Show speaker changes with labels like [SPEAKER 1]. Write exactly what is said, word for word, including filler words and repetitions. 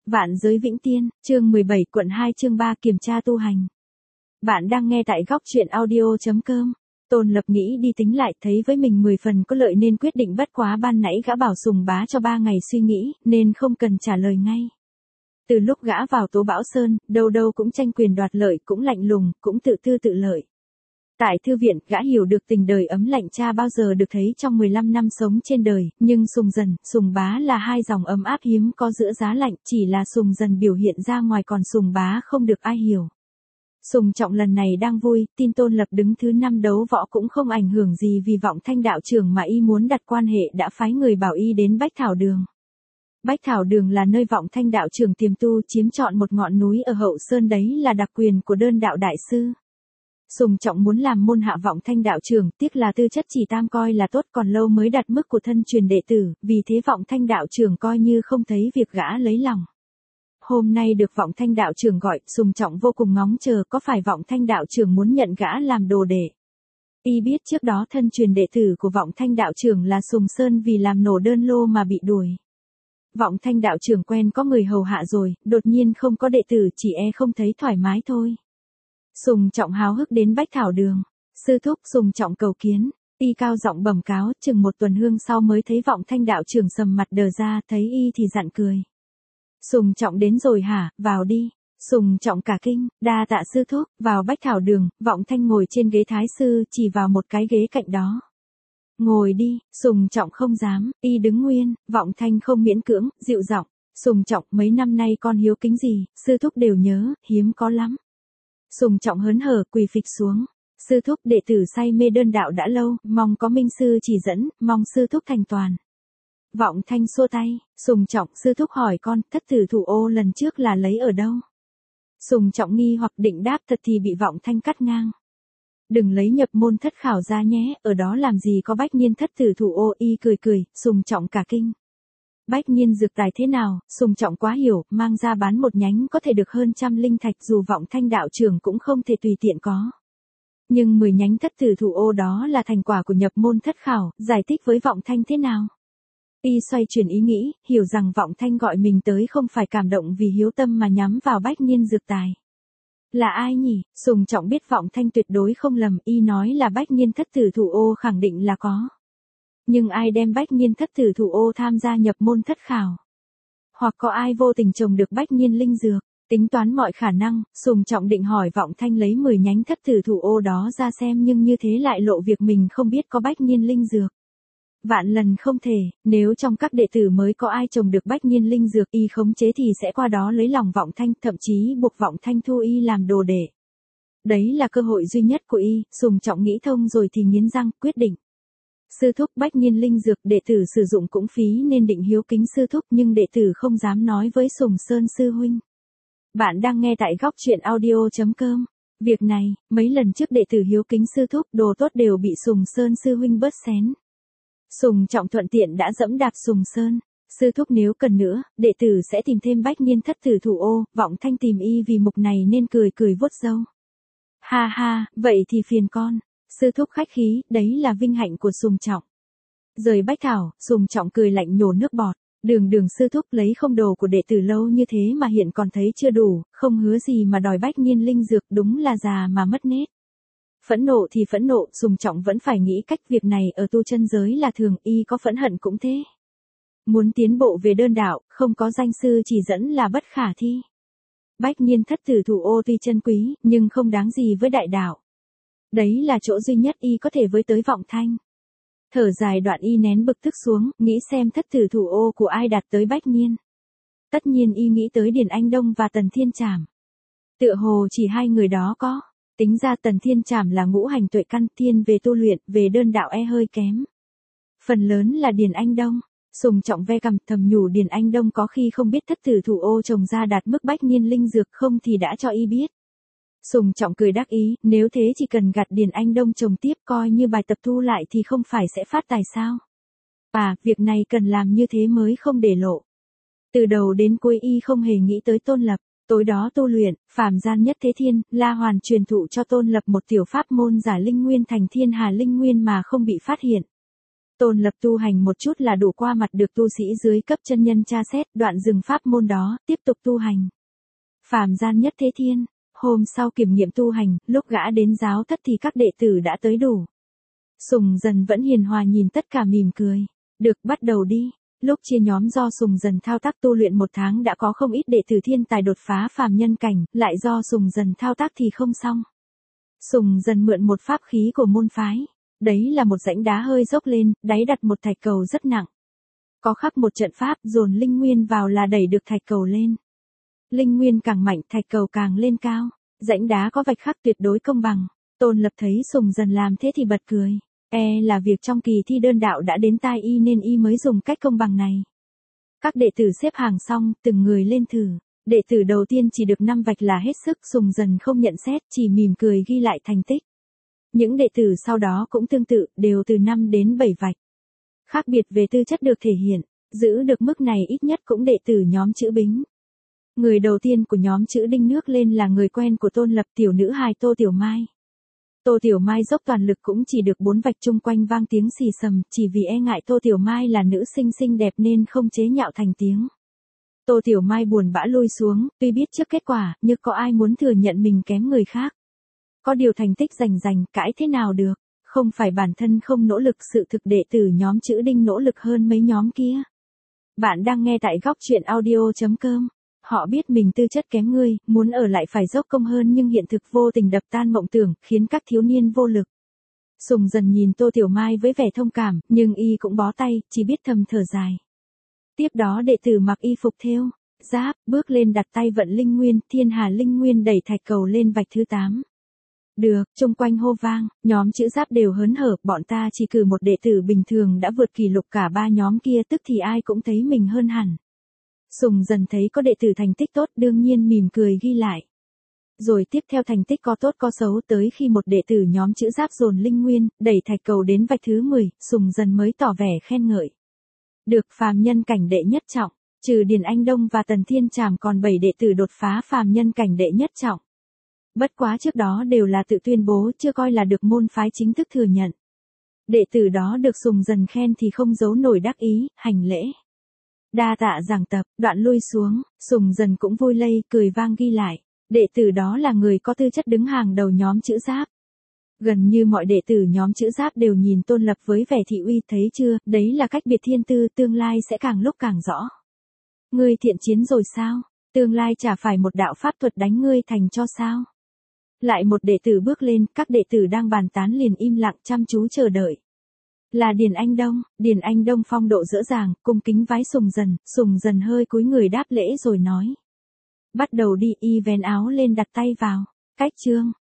[SPEAKER 1] Vạn giới vĩnh tiên, chương mười bảy quận hai chương ba kiểm tra tu hành. Bạn đang nghe tại góc truyện audio.com. Tôn Lập nghĩ đi tính lại thấy với mình mười phần có lợi nên quyết định bất quá ban nãy gã bảo Sùng Bá cho ba ngày suy nghĩ nên không cần trả lời ngay. Từ lúc gã vào Tố Bão Sơn, đâu đâu cũng tranh quyền đoạt lợi, cũng lạnh lùng, cũng tự tư tự lợi. Tại thư viện, gã hiểu được tình đời ấm lạnh cha bao giờ được thấy trong mười lăm năm sống trên đời, nhưng Sùng Dần, Sùng Bá là hai dòng ấm áp hiếm có giữa giá lạnh, chỉ là Sùng Dần biểu hiện ra ngoài còn Sùng Bá không được ai hiểu. Sùng Trọng lần này đang vui, tin Tôn Lập đứng thứ năm đấu võ cũng không ảnh hưởng gì vì Vọng Thanh đạo trưởng mà y muốn đặt quan hệ đã phái người bảo y đến Bách Thảo Đường. Bách Thảo Đường là nơi Vọng Thanh đạo trưởng tiềm tu chiếm trọn một ngọn núi ở Hậu Sơn, đấy là đặc quyền của đơn đạo đại sư. Sùng Trọng muốn làm môn hạ Vọng Thanh đạo trưởng, tiếc là tư chất chỉ tam coi là tốt, còn lâu mới đạt mức của thân truyền đệ tử, vì thế Vọng Thanh đạo trưởng coi như không thấy việc gã lấy lòng. Hôm nay được Vọng Thanh đạo trưởng gọi, Sùng Trọng vô cùng ngóng chờ, có phải Vọng Thanh đạo trưởng muốn nhận gã làm đồ đệ. Y biết trước đó thân truyền đệ tử của Vọng Thanh đạo trưởng là Sùng Sơn vì làm nổ đơn lô mà bị đuổi. Vọng Thanh đạo trưởng quen có người hầu hạ rồi, đột nhiên không có đệ tử chỉ e không thấy thoải mái thôi. Sùng Trọng háo hức đến Bách Thảo Đường. Sư thúc, Sùng Trọng cầu kiến. Y cao giọng bẩm cáo, chừng một tuần hương sau mới thấy Vọng Thanh đạo trưởng sầm mặt đờ ra, thấy y thì dặn cười. Sùng Trọng đến rồi hả, vào đi. Sùng Trọng cả kinh, đa tạ sư thúc. Vào Bách Thảo Đường, Vọng Thanh ngồi trên ghế thái sư, chỉ vào một cái ghế cạnh đó. Ngồi đi. Sùng Trọng không dám, y đứng nguyên. Vọng Thanh không miễn cưỡng, dịu giọng. Sùng Trọng, mấy năm nay con hiếu kính gì, sư thúc đều nhớ, hiếm có lắm. Sùng Trọng hớn hở quỳ phịch xuống. Sư thúc, đệ tử say mê đơn đạo đã lâu, mong có minh sư chỉ dẫn, mong sư thúc thành toàn. Vọng Thanh xua tay. Sùng Trọng, sư thúc hỏi con, thất tử thủ ô lần trước là lấy ở đâu? Sùng Trọng nghi hoặc định đáp thật thì bị Vọng Thanh cắt ngang. Đừng lấy nhập môn thất khảo ra nhé, ở đó làm gì có bách niên thất tử thủ ô. Y cười cười. Sùng Trọng cả kinh. Bách niên dược tài thế nào? Sùng Trọng quá hiểu, mang ra bán một nhánh có thể được hơn trăm linh thạch, dù Vọng Thanh đạo trưởng cũng không thể tùy tiện có. Nhưng mười nhánh thất tử thủ ô đó là thành quả của nhập môn thất khảo, giải thích với Vọng Thanh thế nào? Y xoay chuyển ý nghĩ, hiểu rằng Vọng Thanh gọi mình tới không phải cảm động vì hiếu tâm mà nhắm vào bách niên dược tài. Là ai nhỉ? Sùng Trọng biết Vọng Thanh tuyệt đối không lầm, y nói là bách niên thất tử thủ ô khẳng định là có. Nhưng ai đem bách niên thất tử thủ ô tham gia nhập môn thất khảo? Hoặc có ai vô tình trồng được bách niên linh dược? Tính toán mọi khả năng, Sùng Trọng định hỏi Vọng Thanh lấy mười nhánh thất tử thủ ô đó ra xem, nhưng như thế lại lộ việc mình không biết có bách niên linh dược. Vạn lần không thể, nếu trong các đệ tử mới có ai trồng được bách niên linh dược y khống chế thì sẽ qua đó lấy lòng Vọng Thanh, thậm chí buộc Vọng Thanh thu y làm đồ đệ. Đấy là cơ hội duy nhất của y. Sùng Trọng nghĩ thông rồi thì nghiến răng, quyết định. Sư thúc, bách niên linh dược đệ tử sử dụng cũng phí nên định hiếu kính sư thúc, nhưng đệ tử không dám nói với Sùng Sơn sư huynh. Bạn đang nghe tại góc truyện audio.com. Việc này, mấy lần trước đệ tử hiếu kính sư thúc, đồ tốt đều bị Sùng Sơn sư huynh bớt xén. Sùng Trọng thuận tiện đã dẫm đạp Sùng Sơn. Sư thúc nếu cần nữa, đệ tử sẽ tìm thêm bách niên thất tử thủ ô. Vọng Thanh tìm y vì mục này nên cười cười vuốt râu. Ha ha, vậy thì phiền con. Sư thúc khách khí, đấy là vinh hạnh của Sùng Trọng. Rời Bách Thảo, Sùng Trọng cười lạnh nhổ nước bọt. Đường đường sư thúc lấy không đồ của đệ tử lâu như thế mà hiện còn thấy chưa đủ, không hứa gì mà đòi bách niên linh dược, đúng là già mà mất nết. Phẫn nộ thì phẫn nộ, Sùng Trọng vẫn phải nghĩ cách, việc này ở tu chân giới là thường, y có phẫn hận cũng thế. Muốn tiến bộ về đơn đạo, không có danh sư chỉ dẫn là bất khả thi. Bách niên thất tử thủ ô tuy chân quý, nhưng không đáng gì với đại đạo. Đấy là chỗ duy nhất y có thể với tới Vọng Thanh. Thở dài đoạn y nén bực tức xuống, nghĩ xem thất tử thủ ô của ai đạt tới bách niên. Tất nhiên y nghĩ tới Điền Anh Đông và Tần Thiên Trảm. Tựa hồ chỉ hai người đó có. Tính ra Tần Thiên Trảm là ngũ hành tuệ căn, thiên về tu luyện, về đơn đạo e hơi kém. Phần lớn là Điền Anh Đông. Sùng Trọng ve cằm thầm nhủ Điền Anh Đông có khi không biết thất tử thủ ô trồng ra đạt mức bách niên linh dược, không thì đã cho y biết. Sùng Trọng cười đắc ý, nếu thế chỉ cần gặt Điền Anh Đông trồng tiếp coi như bài tập thu lại thì không phải sẽ phát tài sao. À, việc này cần làm như thế mới không để lộ. Từ đầu đến cuối y không hề nghĩ tới Tôn Lập. Tối đó tu luyện, phàm gian nhất thế thiên, La Hoàn truyền thụ cho Tôn Lập một tiểu pháp môn giả linh nguyên thành thiên hà linh nguyên mà không bị phát hiện. Tôn Lập tu hành một chút là đủ qua mặt được tu sĩ dưới cấp chân nhân tra xét, đoạn dừng pháp môn đó, tiếp tục tu hành. Phàm gian nhất thế thiên, hôm sau kiểm nghiệm tu hành, lúc gã đến giáo thất thì các đệ tử đã tới đủ. Sùng Dần vẫn hiền hòa nhìn tất cả mỉm cười. Được, bắt đầu đi. Lúc chia nhóm do Sùng Dần thao tác tu luyện một tháng đã có không ít đệ tử thiên tài đột phá phàm nhân cảnh, lại do Sùng Dần thao tác thì không xong. Sùng Dần mượn một pháp khí của môn phái. Đấy là một rãnh đá hơi dốc lên, đáy đặt một thạch cầu rất nặng. Có khắc một trận pháp, dồn linh nguyên vào là đẩy được thạch cầu lên. Linh nguyên càng mạnh, thạch cầu càng lên cao. Rãnh đá có vạch khắc tuyệt đối công bằng. Tôn Lập thấy Sùng Dần làm thế thì bật cười. E là việc trong kỳ thi đơn đạo đã đến tai y nên y mới dùng cách công bằng này. Các đệ tử xếp hàng xong, từng người lên thử. Đệ tử đầu tiên chỉ được năm vạch là hết sức, Sùng Dần không nhận xét, chỉ mỉm cười ghi lại thành tích. Những đệ tử sau đó cũng tương tự, đều từ năm đến bảy vạch. Khác biệt về tư chất được thể hiện, giữ được mức này ít nhất cũng đệ tử nhóm chữ Bính. Người đầu tiên của nhóm chữ Đinh nước lên là người quen của Tôn Lập, tiểu nữ hài Tô Tiểu Mai. Tô Tiểu Mai dốc toàn lực cũng chỉ được bốn vạch, chung quanh vang tiếng xì xầm, chỉ vì e ngại Tô Tiểu Mai là nữ sinh xinh đẹp nên không chế nhạo thành tiếng. Tô Tiểu Mai buồn bã lui xuống, tuy biết trước kết quả, nhưng có ai muốn thừa nhận mình kém người khác. Có điều thành tích rành rành, cãi thế nào được, không phải bản thân không nỗ lực, sự thực đệ tử nhóm chữ Đinh nỗ lực hơn mấy nhóm kia. Bạn đang nghe tại góc truyện audio chấm com. Họ biết mình tư chất kém ngươi, muốn ở lại phải dốc công hơn nhưng hiện thực vô tình đập tan mộng tưởng, khiến các thiếu niên vô lực. Sùng Dần nhìn Tô Tiểu Mai với vẻ thông cảm, nhưng y cũng bó tay, chỉ biết thầm thở dài. Tiếp đó đệ tử mặc y phục thêu, giáp, bước lên đặt tay vận linh nguyên, thiên hà linh nguyên đẩy thạch cầu lên vạch thứ tám. Được, chung quanh hô vang, nhóm chữ giáp đều hớn hở, bọn ta chỉ cử một đệ tử bình thường đã vượt kỷ lục cả ba nhóm kia, tức thì ai cũng thấy mình hơn hẳn. Sùng Dần thấy có đệ tử thành tích tốt, đương nhiên mỉm cười ghi lại. Rồi tiếp theo thành tích có tốt có xấu, tới khi một đệ tử nhóm chữ giáp dồn linh nguyên, đẩy thạch cầu đến vạch thứ mười, Sùng Dần mới tỏ vẻ khen ngợi. Được, phàm nhân cảnh đệ nhất trọng, trừ Điền Anh Đông và Tần Thiên Trảm còn bảy đệ tử đột phá phàm nhân cảnh đệ nhất trọng. Bất quá trước đó đều là tự tuyên bố, chưa coi là được môn phái chính thức thừa nhận. Đệ tử đó được Sùng Dần khen thì không giấu nổi đắc ý, hành lễ. Đa tạ giảng tập, đoạn lui xuống, Sùng Dần cũng vui lây, cười vang ghi lại. Đệ tử đó là người có tư chất đứng hàng đầu nhóm chữ giáp. Gần như mọi đệ tử nhóm chữ giáp đều nhìn Tôn Lập với vẻ thị uy, thấy chưa, đấy là cách biệt thiên tư, tương lai sẽ càng lúc càng rõ. Ngươi thiện chiến rồi sao? Tương lai chả phải một đạo pháp thuật đánh ngươi thành cho sao? Lại một đệ tử bước lên, các đệ tử đang bàn tán liền im lặng chăm chú chờ đợi. Là Điền Anh Đông, Điền Anh Đông phong độ dễ dàng, cung kính vái Sùng Dần, Sùng Dần hơi cúi người đáp lễ rồi nói. Bắt đầu đi, y vén áo lên đặt tay vào. Cách chương,